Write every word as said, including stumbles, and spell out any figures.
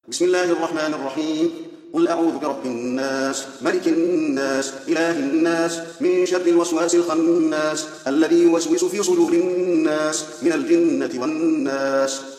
بسم الله الرحمن الرحيم. قل أعوذ برب الناس، ملك الناس، إله الناس، من شر الوسواس الخناس، الذي يوسوس في صدور الناس من الجنة والناس.